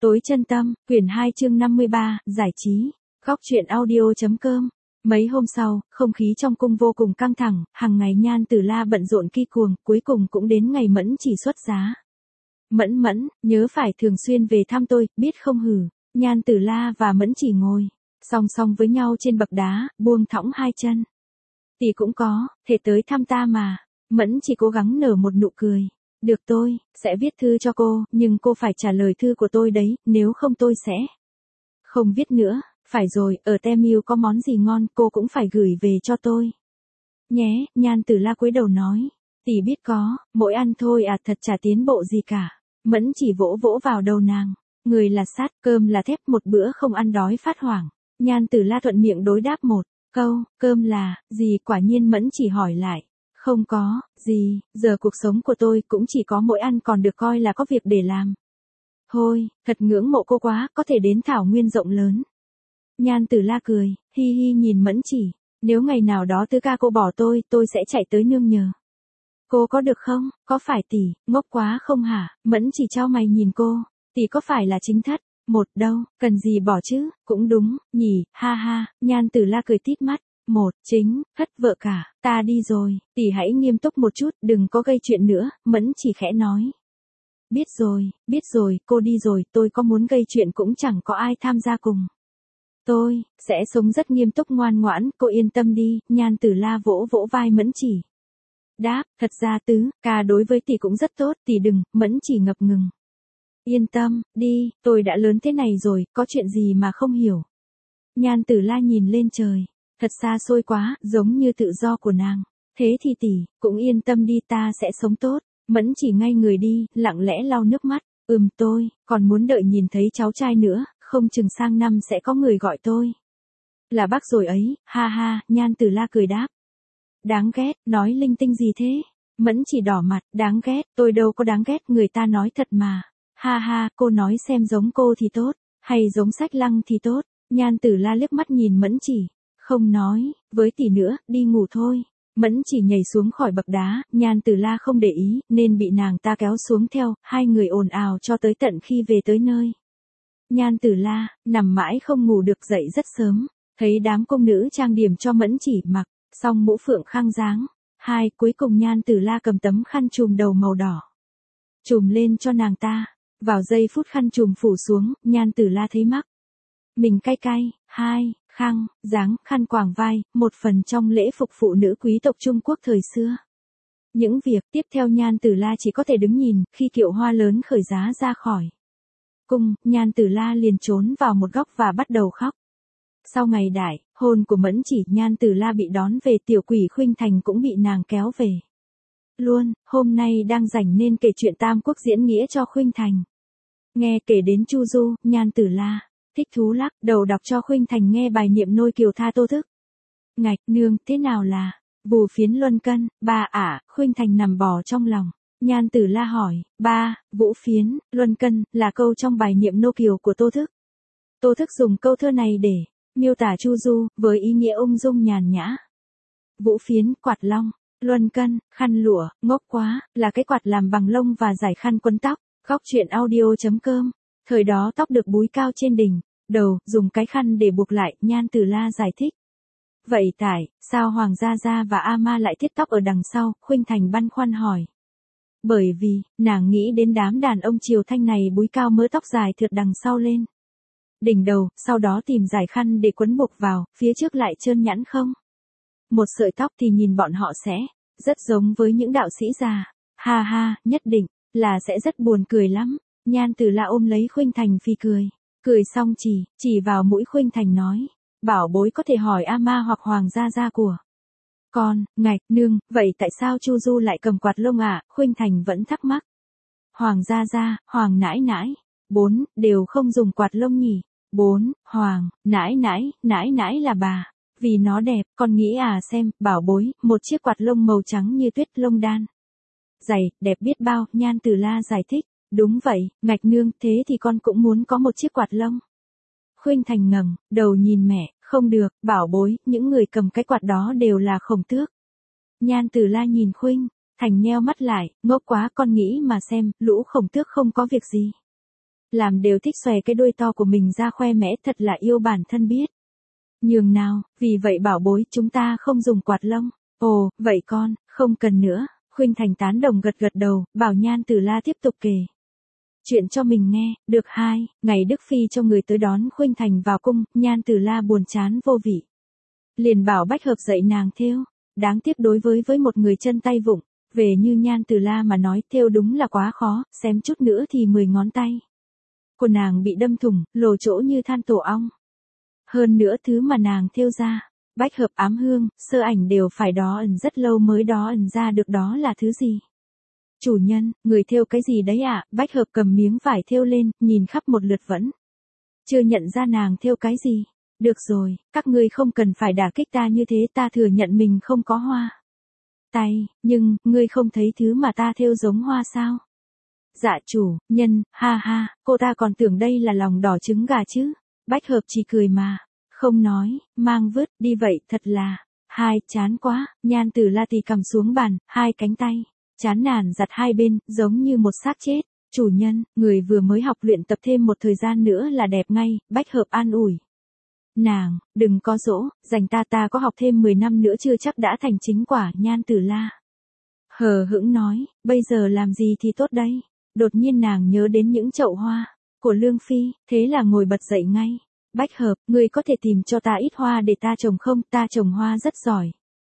Tối chân tâm, quyển 2 chương 53, giải trí, góc truyện audio.com. Mấy hôm sau, không khí trong cung vô cùng căng thẳng, hàng ngày Nhan Tử La bận rộn ki cuồng, cuối cùng cũng đến ngày Mẫn Chỉ xuất giá. Mẫn, nhớ phải thường xuyên về thăm tôi, biết không hử. Nhan Tử La và Mẫn Chỉ ngồi song song với nhau trên bậc đá, buông thõng hai chân. Tỷ cũng có, thể tới thăm ta mà. Mẫn Chỉ cố gắng nở một nụ cười. Được, tôi sẽ viết thư cho cô, nhưng cô phải trả lời thư của tôi đấy, nếu không tôi sẽ không viết nữa. Phải rồi, ở Temu có món gì ngon cô cũng phải gửi về cho tôi. Nhé, Nhan Tử La cúi đầu nói. Tỷ biết có, mỗi ăn thôi à, thật chả tiến bộ gì cả. Mẫn Chỉ vỗ vỗ vào đầu nàng. Người là sắt, cơm là thép, một bữa không ăn đói phát hoảng. Nhan Tử La thuận miệng đối đáp một câu, cơm là gì, quả nhiên Mẫn Chỉ hỏi lại. Không có gì, giờ cuộc sống của tôi cũng chỉ có mỗi ăn còn được coi là có việc để làm. Thôi, thật ngưỡng mộ cô quá, có thể đến thảo nguyên rộng lớn. Nhan Tử La cười, hi hi nhìn Mẫn Chỉ, nếu ngày nào đó tứ ca cô bỏ tôi sẽ chạy tới nương nhờ. Cô có được không, có phải tỷ, ngốc quá không hả? Mẫn Chỉ chau mày nhìn cô, tỷ có phải là chính thất? Một đâu, cần gì bỏ chứ, cũng đúng, nhỉ, ha ha, Nhan Tử La cười tít mắt. Một, chính, thất vợ cả, ta đi rồi, tỷ hãy nghiêm túc một chút, đừng có gây chuyện nữa, Mẫn Chỉ khẽ nói. Biết rồi, cô đi rồi, tôi có muốn gây chuyện cũng chẳng có ai tham gia cùng. Tôi sẽ sống rất nghiêm túc ngoan ngoãn, cô yên tâm đi. Nhan Tử La vỗ vỗ vai Mẫn Chỉ. Đáp, thật ra tứ ca đối với tỷ cũng rất tốt, tỷ đừng. Mẫn Chỉ ngập ngừng. Yên tâm, đi, tôi đã lớn thế này rồi, có chuyện gì mà không hiểu. Nhan Tử La nhìn lên trời, thật xa xôi quá, giống như tự do của nàng. Thế thì tỷ, cũng yên tâm đi, ta sẽ sống tốt. Mẫn Chỉ ngay người đi, lặng lẽ lau nước mắt. Tôi còn muốn đợi nhìn thấy cháu trai nữa, không chừng sang năm sẽ có người gọi tôi là bác rồi ấy, ha ha. Nhan Tử La cười đáp. Đáng ghét, nói linh tinh gì thế? Mẫn Chỉ đỏ mặt, đáng ghét, tôi đâu có đáng ghét, người ta nói thật mà. Ha ha, cô nói xem giống cô thì tốt, hay giống Sách Lăng thì tốt. Nhan Tử La liếc mắt nhìn Mẫn Chỉ, không nói với tỷ nữa, đi ngủ thôi. Mẫn Chỉ nhảy xuống khỏi bậc đá, Nhan Tử La không để ý, nên bị nàng ta kéo xuống theo, hai người ồn ào cho tới tận khi về tới nơi. Nhan Tử La, nằm mãi không ngủ được, dậy rất sớm, thấy đám công nữ trang điểm cho Mẫn Chỉ mặc, xong mũ phượng khang dáng. Cuối cùng Nhan Tử La cầm tấm khăn trùm đầu màu đỏ, trùm lên cho nàng ta. Vào giây phút khăn trùm phủ xuống, Nhan Tử La thấy mắt mình cay cay. Khang, dáng, khăn quàng vai, một phần trong lễ phục phụ nữ quý tộc Trung Quốc thời xưa. Những việc tiếp theo Nhan Tử La chỉ có thể đứng nhìn, khi kiệu hoa lớn khởi giá ra khỏi cung, Nhan Tử La liền trốn vào một góc và bắt đầu khóc. Sau ngày đại hôn của Mẫn Chỉ, Nhan Tử La bị đón về, tiểu quỷ Khuynh Thành cũng bị nàng kéo về luôn. Hôm nay đang rảnh nên kể chuyện Tam Quốc diễn nghĩa cho Khuynh Thành nghe. Kể đến Chu Du, Nhan Tử La thích thú lắc đầu đọc cho Khuynh Thành nghe bài niệm Nôi Kiều Tha Tô Thức. Ngạch nương, thế nào là vù phiến luân cân? Ba ạ. Khuynh Thành nằm bò trong lòng. Nhan Tử La hỏi, ba, vũ phiến luân cân là câu trong bài niệm Nô Kiều của Tô Thức. Tô Thức dùng câu thơ này để miêu tả Chu Du, với ý nghĩa ung dung nhàn nhã. Vũ phiến, quạt long, luân cân, khăn lụa, ngốc quá, là cái quạt làm bằng lông và dải khăn quấn tóc. Góc truyện audio.com. Thời đó tóc được búi cao trên đỉnh đầu, dùng cái khăn để buộc lại. Nhan Tử La giải thích. Vậy tại sao Hoàng Gia Gia và A Ma lại thiết tóc ở đằng sau? Khuynh Thành băn khoăn hỏi. Bởi vì nàng nghĩ đến đám đàn ông triều Thanh này búi cao mớ tóc dài thượt đằng sau lên đỉnh đầu, sau đó tìm dải khăn để quấn buộc vào, phía trước lại trơn nhẵn không một sợi tóc, thì nhìn bọn họ sẽ rất giống với những đạo sĩ già. Ha ha, nhất định là sẽ rất buồn cười lắm. Nhan Tử La ôm lấy Khuynh Thành phì cười xong chỉ vào mũi Khuynh Thành nói, bảo bối có thể hỏi A Ma hoặc Hoàng Gia Gia của con. Ngạch nương, vậy tại sao Chu Du lại cầm quạt lông ạ? Khuynh Thành vẫn thắc mắc. Hoàng Gia Gia, Hoàng nãi nãi, đều không dùng quạt lông nhỉ? Hoàng nãi nãi là bà, vì nó đẹp, con nghĩ xem, bảo bối, một chiếc quạt lông màu trắng như tuyết, lông đan dày, đẹp biết bao. Nhan Tử La giải thích. Đúng vậy, ngạch nương, thế thì con cũng muốn có một chiếc quạt lông. Khuynh Thành ngẩng đầu nhìn mẹ, không được, bảo bối, những người cầm cái quạt đó đều là Khổng Tước. Nhan Tử La nhìn Khuynh Thành nheo mắt lại, ngốc quá, con nghĩ mà xem, lũ Khổng Tước không có việc gì làm đều thích xòe cái đuôi to của mình ra khoe mẽ, thật là yêu bản thân biết. Nhường nào, vì vậy bảo bối chúng ta không dùng quạt lông. Ồ, vậy con, không cần nữa. Khuynh Thành tán đồng gật gật đầu, bảo Nhan Tử La tiếp tục kể chuyện cho mình nghe. Được 2, ngày Đức Phi cho người tới đón Khuynh Thành vào cung, Nhan Tử La buồn chán vô vị. Liền bảo Bách Hợp dạy nàng thêu. Đáng tiếc đối với một người chân tay vụng, về như Nhan Tử La mà nói thêu đúng là quá khó, xém chút nữa thì 10 ngón tay của nàng bị đâm thủng, lồ chỗ như than tổ ong. Hơn nữa thứ mà nàng thêu ra, Bách Hợp ám hương, sơ ảnh đều phải đó ẩn rất lâu mới đó ẩn ra được đó là thứ gì. Chủ nhân, người thêu cái gì đấy ạ? Bách Hợp cầm miếng vải thêu lên, nhìn khắp một lượt vẫn chưa nhận ra nàng thêu cái gì. Được rồi, các ngươi không cần phải đả kích ta như thế, ta thừa nhận mình không có hoa tay, nhưng, ngươi không thấy thứ mà ta thêu giống hoa sao? Dạ chủ nhân, ha ha, cô ta còn tưởng đây là lòng đỏ trứng gà chứ. Bách Hợp chỉ cười mà không nói, mang vứt đi vậy thật là, chán quá. Nhan Tử La thì cầm xuống bàn, hai cánh tay chán nản giặt hai bên, giống như một xác chết. Chủ nhân, người vừa mới học luyện tập thêm một thời gian nữa là đẹp ngay. Bách Hợp an ủi nàng, đừng có dỗ, dành ta có học thêm 10 năm nữa chưa chắc đã thành chính quả. Nhan Tử La hờ hững nói, bây giờ làm gì thì tốt đây. Đột nhiên nàng nhớ đến những chậu hoa của Lương Phi, thế là ngồi bật dậy ngay. Bách Hợp, ngươi có thể tìm cho ta ít hoa để ta trồng không? Ta trồng hoa rất giỏi.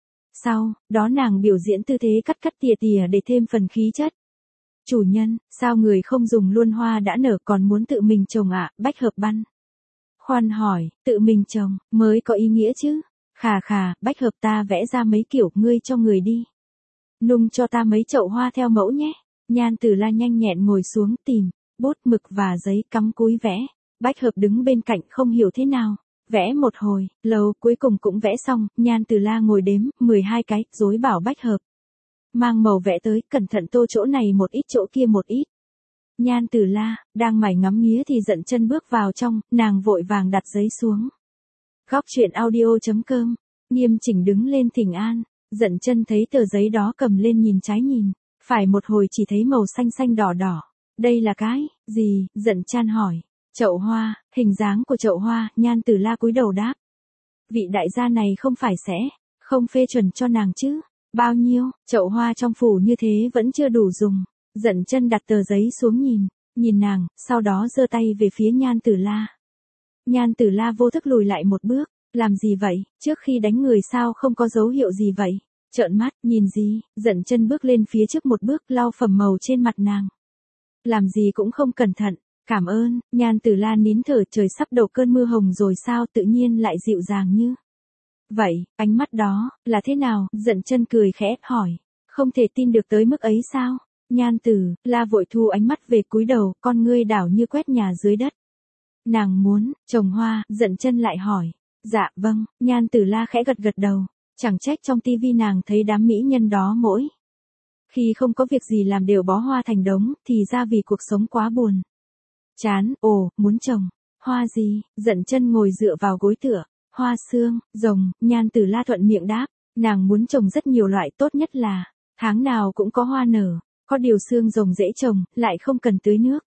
Sau đó nàng biểu diễn tư thế cắt tỉa để thêm phần khí chất. Chủ nhân, sao người không dùng luôn hoa đã nở còn muốn tự mình trồng ạ? Bách Hợp băn khoăn hỏi, tự mình trồng mới có ý nghĩa chứ. Khà, Bách Hợp, ta vẽ ra mấy kiểu, ngươi cho người đi nung cho ta mấy chậu hoa theo mẫu nhé. Nhan Tử La nhanh nhẹn ngồi xuống tìm bút mực và giấy, cắm cúi vẽ. Bách Hợp đứng bên cạnh không hiểu thế nào, vẽ một hồi lâu cuối cùng cũng vẽ xong. Nhan Tử La ngồi đếm 12 cái, rối bảo Bách Hợp mang màu vẽ tới, cẩn thận tô chỗ này một ít chỗ kia một ít. Nhan Tử La đang mải ngắm nghía thì Dận Chân bước vào trong, nàng vội vàng đặt giấy xuống. Góc truyện audio.com, nghiêm chỉnh đứng lên thỉnh an. Dận Chân thấy tờ giấy đó cầm lên nhìn trái nhìn phải một hồi chỉ thấy màu xanh xanh đỏ đỏ. Đây là cái gì? Dận Chân hỏi. Chậu hoa, hình dáng của chậu hoa. Nhan Tử La cúi đầu đáp. Vị đại gia này không phải sẽ không phê chuẩn cho nàng chứ? Bao nhiêu? Chậu hoa trong phủ như thế vẫn chưa đủ dùng. Dận Chân đặt tờ giấy xuống nhìn nàng, sau đó giơ tay về phía Nhan Tử La. Nhan Tử La vô thức lùi lại một bước. Làm gì vậy? Trước khi đánh người sao không có dấu hiệu gì vậy? Trợn mắt, nhìn gì? Dận Chân bước lên phía trước một bước, lau phẩm màu trên mặt nàng. Làm gì cũng không cẩn thận. Cảm ơn. Nhan Tử La nín thở, trời sắp đổ cơn mưa hồng rồi sao tự nhiên lại dịu dàng như vậy? Ánh mắt đó là thế nào? Dận Chân cười khẽ hỏi. Không thể tin được tới mức ấy sao? Nhan Tử La vội thu ánh mắt về, cúi đầu, con ngươi đảo như quét nhà dưới đất. Nàng muốn trồng hoa. Dận Chân lại hỏi. Dạ vâng. Nhan Tử La khẽ gật đầu. Chẳng trách trong tivi nàng thấy đám mỹ nhân đó mỗi khi không có việc gì làm đều bó hoa thành đống, thì ra vì cuộc sống quá buồn chán. Ồ, muốn trồng hoa gì? Dận Chân ngồi dựa vào gối tựa. Hoa xương rồng. Nhan Tử La thuận miệng đáp. Nàng muốn trồng rất nhiều loại, tốt nhất là tháng nào cũng có hoa nở. Có điều xương rồng dễ trồng, lại không cần tưới nước,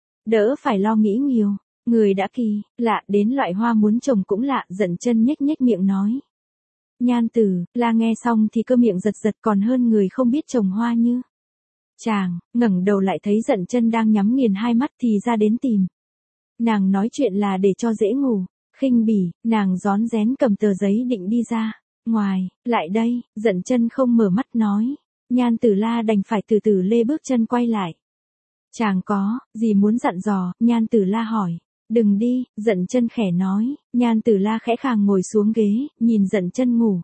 đỡ phải lo nghĩ nhiều. Người đã kỳ lạ đến loại hoa muốn trồng cũng lạ. Dận Chân nhếch miệng nói. Nhan Tử La nghe xong thì cơ miệng giật còn hơn người không biết trồng hoa như chàng. Ngẩng đầu lại thấy Dận Chân đang nhắm nghiền hai mắt thì ra đến tìm nàng nói chuyện là để cho dễ ngủ. Khinh bỉ, nàng rón rén cầm tờ giấy định đi ra ngoài. Lại đây. Dận Chân không mở mắt nói. Nhan Tử La đành phải từ từ lê bước chân quay lại. Chàng có gì muốn dặn dò? Nhan Tử La hỏi. Đừng đi. Dận Chân khẽ nói. Nhan Tử La khẽ khàng ngồi xuống ghế, nhìn Dận Chân ngủ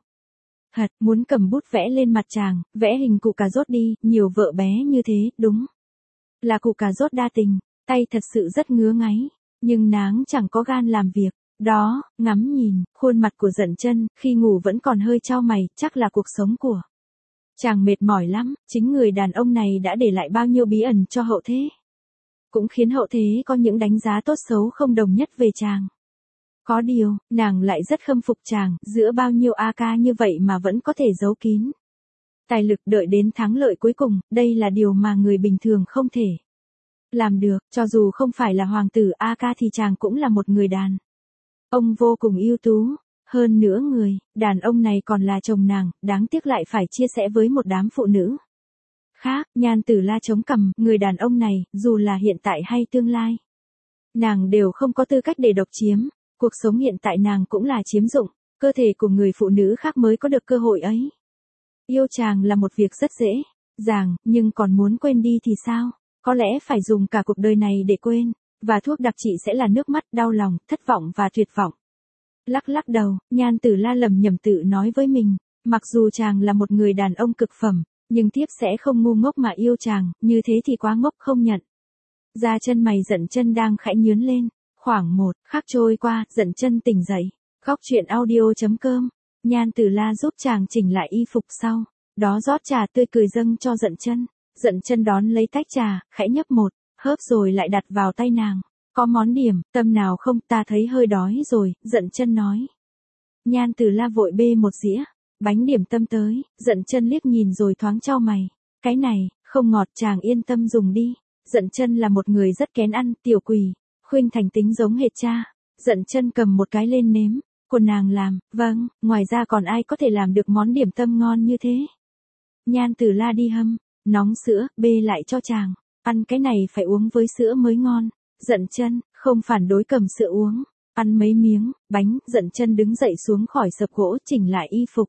muốn cầm bút vẽ lên mặt chàng, vẽ hình cụ cà rốt đi. Nhiều vợ bé như thế, đúng là cụ cà rốt đa tình. Tay thật sự rất ngứa ngáy, nhưng nàng chẳng có gan làm việc đó. Ngắm nhìn khuôn mặt của Dận Chân, khi ngủ vẫn còn hơi chau mày, chắc là cuộc sống của chàng mệt mỏi lắm. Chính người đàn ông này đã để lại bao nhiêu bí ẩn cho hậu thế, cũng khiến hậu thế có những đánh giá tốt xấu không đồng nhất về chàng. Có điều, nàng lại rất khâm phục chàng, giữa bao nhiêu a ca như vậy mà vẫn có thể giấu kín tài lực đợi đến thắng lợi cuối cùng. Đây là điều mà người bình thường không thể Làm được, cho dù không phải là hoàng tử A ca thì chàng cũng là một người đàn ông vô cùng ưu tú. Hơn nữa đàn ông này còn là chồng nàng, đáng tiếc lại phải chia sẻ với một đám phụ nữ khác. Nhan Tử La chống cằm, người đàn ông này, dù là hiện tại hay tương lai, nàng đều không có tư cách để độc chiếm. Cuộc sống hiện tại nàng cũng là chiếm dụng, cơ thể của người phụ nữ khác mới có được cơ hội ấy. Yêu chàng là một việc rất dễ dàng, nhưng còn muốn quên đi thì sao? Có lẽ phải dùng cả cuộc đời này để quên, và thuốc đặc trị sẽ là nước mắt, đau lòng, thất vọng và tuyệt vọng. Lắc lắc đầu, Nhan Tử La lẩm nhẩm tự nói với mình, mặc dù chàng là một người đàn ông cực phẩm, nhưng thiếp sẽ không ngu ngốc mà yêu chàng, như thế thì quá ngốc không nhận. Da chân mày Dận Chân đang khẽ nhướng lên, khoảng 1 khắc trôi qua, Dận Chân tỉnh dậy. Góc truyện audio.com, Nhan Tử La giúp chàng chỉnh lại y phục sau, đó rót trà tươi cười dâng cho Dận Chân. Dận Chân đón lấy tách trà, khẽ nhấp một hớp rồi lại đặt vào tay nàng. Có món điểm tâm nào không, ta thấy hơi đói rồi, Dận Chân nói. Nhan Tử La vội bê một dĩa bánh điểm tâm tới, Dận Chân liếc nhìn rồi thoáng chau mày. Cái này, không ngọt, chàng yên tâm dùng đi. Dận Chân là một người rất kén ăn, tiểu quỷ, khuynh thành tính giống hệt cha. Dận Chân cầm một cái lên nếm, của nàng làm, vâng, ngoài ra còn ai có thể làm được món điểm tâm ngon như thế. Nhan Tử La đi hâm nóng sữa, bê lại cho chàng. Ăn cái này phải uống với sữa mới ngon. Dận Chân không phản đối, cầm sữa uống. Ăn mấy miếng bánh, Dận Chân đứng dậy xuống khỏi sập gỗ chỉnh lại y phục.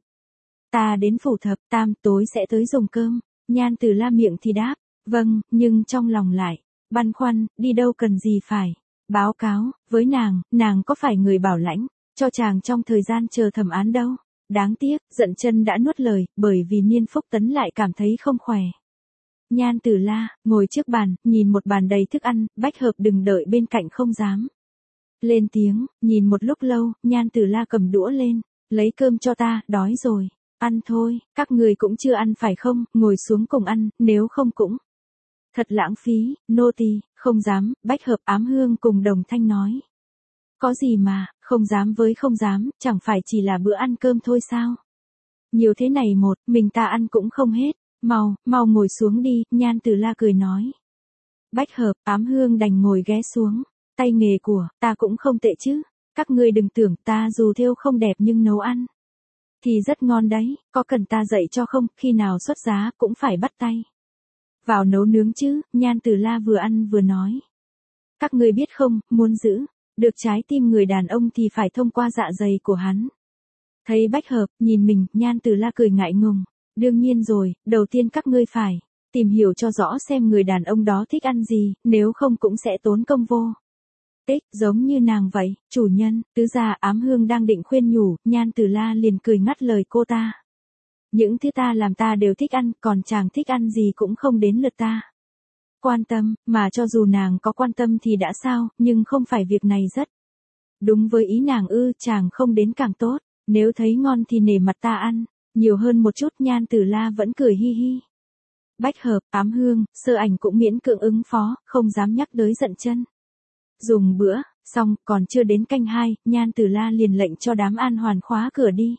Ta đến phủ thập tam tối sẽ tới dùng cơm. Nhan Tử La miệng thì đáp, vâng, nhưng trong lòng lại băn khoăn, đi đâu cần gì phải báo cáo với nàng có phải người bảo lãnh cho chàng trong thời gian chờ thẩm án đâu. Đáng tiếc, Dận Chân đã nuốt lời, bởi vì Niên Phúc Tấn lại cảm thấy không khỏe. Nhan Tử La ngồi trước bàn, nhìn một bàn đầy thức ăn, Bách Hợp đừng đợi bên cạnh không dám lên tiếng. Nhìn một lúc lâu, Nhan Tử La cầm đũa lên, lấy cơm cho ta, đói rồi. Ăn thôi, các người cũng chưa ăn phải không, ngồi xuống cùng ăn, nếu không cũng thật lãng phí. Nô tỳ không dám, Bách Hợp Ám Hương cùng đồng thanh nói. Có gì mà, không dám với không dám, chẳng phải chỉ là bữa ăn cơm thôi sao? Nhiều thế này mình ta ăn cũng không hết. Mau ngồi xuống đi, Nhan Tử La cười nói. Bách Hợp Ám Hương đành ngồi ghé xuống. Tay nghề của ta cũng không tệ chứ. Các ngươi đừng tưởng ta dù thêu không đẹp nhưng nấu ăn thì rất ngon đấy, có cần ta dạy cho không, khi nào xuất giá cũng phải bắt tay vào nấu nướng chứ. Nhan Tử La vừa ăn vừa nói. Các ngươi biết không, muốn giữ được trái tim người đàn ông thì phải thông qua dạ dày của hắn. Thấy Bách Hợp nhìn mình, Nhan Tử La cười ngại ngùng. Đương nhiên rồi, đầu tiên các ngươi phải tìm hiểu cho rõ xem người đàn ông đó thích ăn gì, nếu không cũng sẽ tốn công vô ích, giống như nàng vậy. Chủ nhân, tứ gia Ám Hương đang định khuyên nhủ, Nhan Tử La liền cười ngắt lời cô ta. Những thứ ta làm ta đều thích ăn, còn chàng thích ăn gì cũng không đến lượt ta quan tâm, mà cho dù nàng có quan tâm thì đã sao, nhưng không phải việc này rất đúng với ý nàng ư. Chàng không đến càng tốt, nếu thấy ngon thì nể mặt ta ăn nhiều hơn một chút. Nhan Tử La vẫn cười hi hi. Bách Hợp Ám Hương, Sơ Ảnh cũng miễn cưỡng ứng phó, không dám nhắc tới Dận Chân. Dùng bữa xong, còn chưa đến canh 2, Nhan Tử La liền lệnh cho đám An Hoàn khóa cửa đi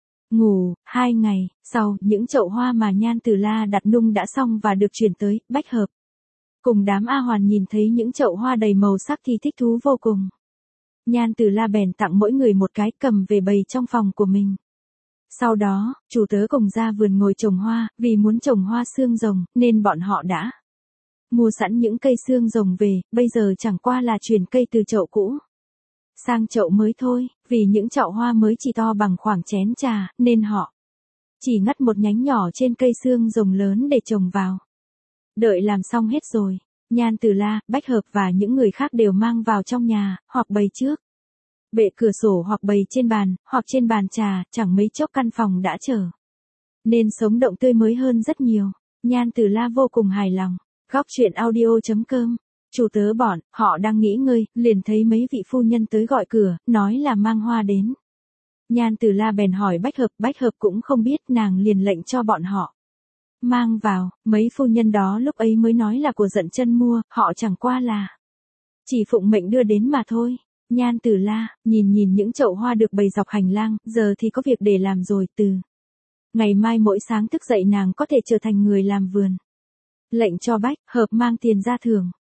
ngủ. 2 ngày sau, những chậu hoa mà Nhan Tử La đặt nung đã xong và được chuyển tới. Bách Hợp cùng đám A Hoàn nhìn thấy những chậu hoa đầy màu sắc thì thích thú vô cùng. Nhan Tử La bèn tặng mỗi người một cái, cầm về bày trong phòng của mình. Sau đó, chủ tớ cùng ra vườn ngồi trồng hoa, vì muốn trồng hoa xương rồng, nên bọn họ đã mua sẵn những cây xương rồng về, bây giờ chẳng qua là chuyển cây từ chậu cũ sang chậu mới thôi. Vì những chậu hoa mới chỉ to bằng khoảng chén trà, nên họ chỉ ngắt một nhánh nhỏ trên cây xương rồng lớn để trồng vào. Đợi làm xong hết rồi, Nhan Tử La, Bách Hợp và những người khác đều mang vào trong nhà, hoặc bày trước bệ cửa sổ, hoặc bày trên bàn, hoặc trên bàn trà. Chẳng mấy chốc căn phòng đã trở nên sống động tươi mới hơn rất nhiều. Nhan Tử La vô cùng hài lòng. Góc truyện audio.com, chủ tớ bọn họ đang nghỉ ngơi, liền thấy mấy vị phu nhân tới gọi cửa, nói là mang hoa đến. Nhan Tử La bèn hỏi Bách Hợp cũng không biết, nàng liền lệnh cho bọn họ mang vào. Mấy phu nhân đó lúc ấy mới nói là của Dận Chân mua, họ chẳng qua là chỉ phụng mệnh đưa đến mà thôi. Nhan Tử La nhìn những chậu hoa được bày dọc hành lang, giờ thì có việc để làm rồi. Từ ngày mai mỗi sáng thức dậy nàng có thể trở thành người làm vườn. Lệnh cho Bách Hợp mang tiền ra thưởng.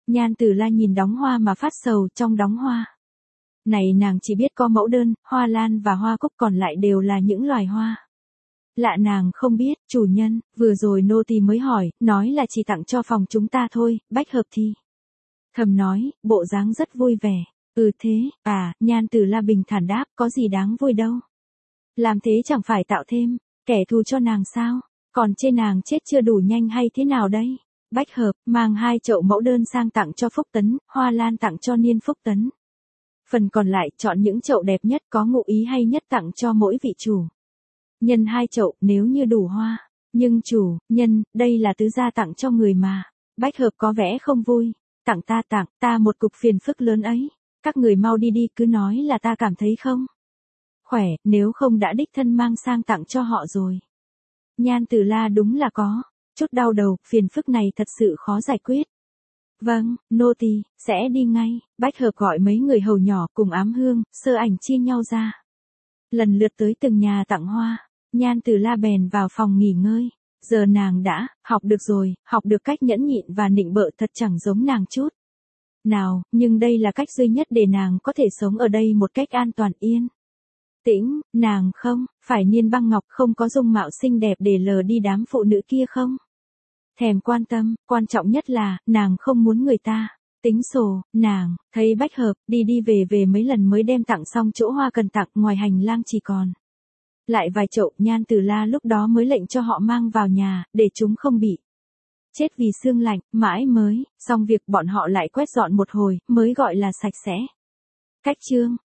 Nhan Tử La nhìn đóng hoa mà phát sầu, trong đóng hoa này nàng chỉ biết có mẫu đơn, hoa lan và hoa cúc, còn lại đều là những loài hoa lạ nàng không biết. Chủ nhân, vừa rồi nô tỳ mới hỏi, nói là chỉ tặng cho phòng chúng ta thôi. Bách Hợp thì thầm nói, bộ dáng rất vui vẻ. Ừ thế, Nhan Tử La bình thản đáp, có gì đáng vui đâu. Làm thế chẳng phải tạo thêm kẻ thù cho nàng sao? Còn chê nàng chết chưa đủ nhanh hay thế nào đây? Bách Hợp mang 2 chậu mẫu đơn sang tặng cho Phúc Tấn, hoa lan tặng cho Niên Phúc Tấn. Phần còn lại chọn những chậu đẹp nhất có ngụ ý hay nhất tặng cho mỗi vị chủ nhân 2 chậu, nếu như đủ hoa. Nhưng chủ nhân, đây là tứ gia tặng cho người mà. Bách Hợp có vẻ không vui. Tặng ta một cục phiền phức lớn ấy. Các người mau đi đi, cứ nói là ta cảm thấy không khỏe, nếu không đã đích thân mang sang tặng cho họ rồi. Nhan Tử La đúng là có chút đau đầu, phiền phức này thật sự khó giải quyết. Vâng, nô tỳ sẽ đi ngay. Bách Hợp gọi mấy người hầu nhỏ cùng Ám Hương, Sơ Ảnh chia nhau ra, lần lượt tới từng nhà tặng hoa. Nhan Tử La bèn vào phòng nghỉ ngơi. Giờ nàng đã học được rồi, học được cách nhẫn nhịn và nịnh bợ thật chẳng giống nàng chút nào, nhưng đây là cách duy nhất để nàng có thể sống ở đây một cách an toàn yên tĩnh. Nàng không phải Niên Băng Ngọc, không có dung mạo xinh đẹp để lờ đi đám phụ nữ kia không thèm quan tâm, quan trọng nhất là nàng không muốn người ta tính sổ. Nàng thấy Bách Hợp đi về mấy lần mới đem tặng xong chỗ hoa cần tặng, ngoài hành lang chỉ còn lại vài chậu. Nhan Tử La lúc đó mới lệnh cho họ mang vào nhà, để chúng không bị chết vì sương lạnh. Mãi mới xong việc, bọn họ lại quét dọn một hồi, mới gọi là sạch sẽ. Cách chương